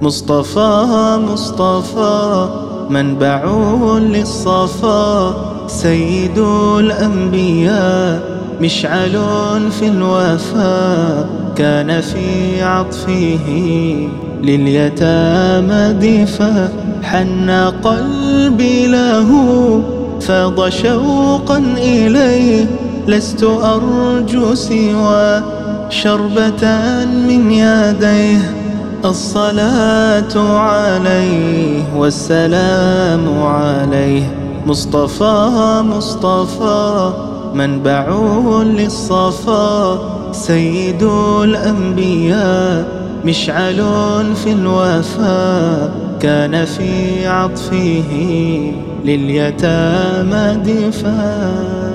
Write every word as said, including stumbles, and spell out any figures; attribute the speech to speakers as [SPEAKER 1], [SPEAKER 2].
[SPEAKER 1] مصطفى مصطفى منبع للصفا، سيد الأنبياء مشعل في الوفا، كان في عطفه لليتامى دفا، حن قلبي له فاض شوقا إليه، لست أرجو سوى شربة من يديه، الصلاة عليه والسلام عليه. مصطفى مصطفى منبع للصفا، سيد الأنبياء مشعل في الوفا، كان في عطفه لليتامى دفا.